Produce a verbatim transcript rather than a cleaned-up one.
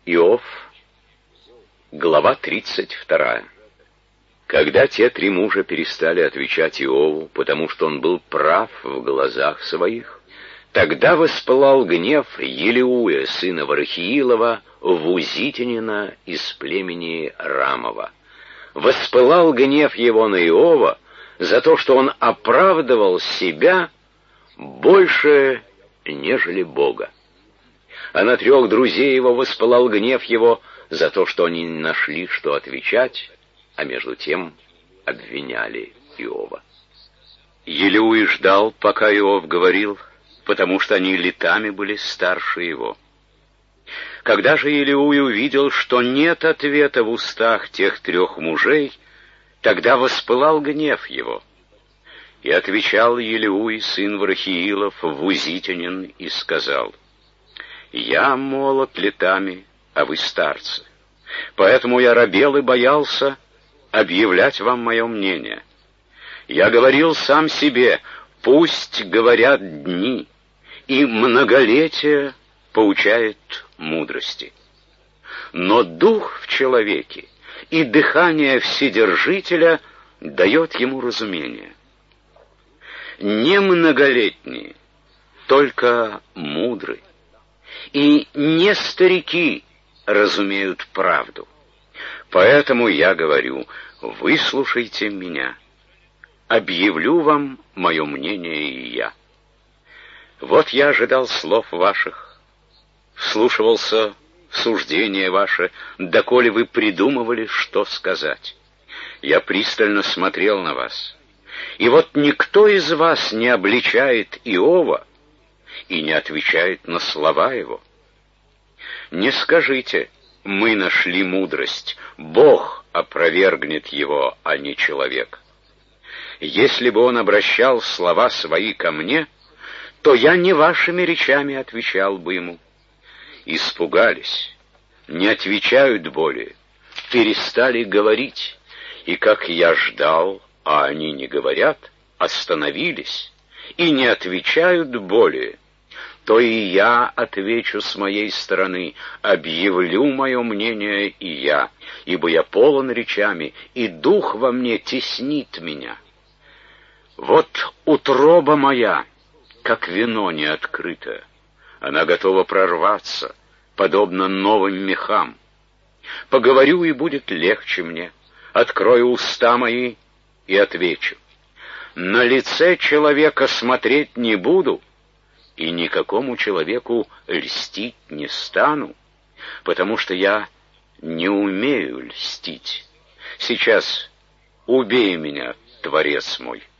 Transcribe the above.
Иов, глава тридцать вторая. Когда те три мужа перестали отвечать Иову, потому что он был прав в глазах своих, тогда воспылал гнев Елеуя, сына Варахиилова, вузитянина из племени Рамова. Воспылал гнев его на Иова за то, что он оправдывал себя больше, нежели Бога. А на трех друзей его воспылал гнев его за то, что они не нашли, что отвечать, а между тем обвиняли Иова. Елеуй ждал, пока Иов говорил, потому что они летами были старше его. Когда же Елеуй увидел, что нет ответа в устах тех трех мужей, тогда воспылал гнев его. И отвечал Елеуй, сын Варахиилов, вузитянин, и сказал: «Я молод летами, а вы старцы, поэтому я робел и боялся объявлять вам мое мнение. Я говорил сам себе: пусть говорят дни, и многолетие поучает мудрости. Но дух в человеке и дыхание Вседержителя дает ему разумение. Не многолетние, только мудры, и не старики разумеют правду. Поэтому я говорю: выслушайте меня, объявлю вам мое мнение и я. Вот я ожидал слов ваших, вслушивался в суждения ваши, доколе вы придумывали, что сказать. Я пристально смотрел на вас, и вот никто из вас не обличает Иова и не отвечает на слова его. Не скажите: мы нашли мудрость, Бог опровергнет его, а не человек. Если бы он обращал слова свои ко мне, то я не вашими речами отвечал бы ему. Испугались, не отвечают более, перестали говорить, и как я ждал, а они не говорят, остановились и не отвечают более, то и я отвечу с моей стороны, объявлю мое мнение и я, ибо я полон речами, и дух во мне теснит меня. Вот утроба моя, как вино неоткрытое, она готова прорваться, подобно новым мехам. Поговорю, и будет легче мне, открою уста мои и отвечу. На лице человека смотреть не буду, и никакому человеку льстить не стану, потому что я не умею льстить. Сейчас убей меня, Творец мой».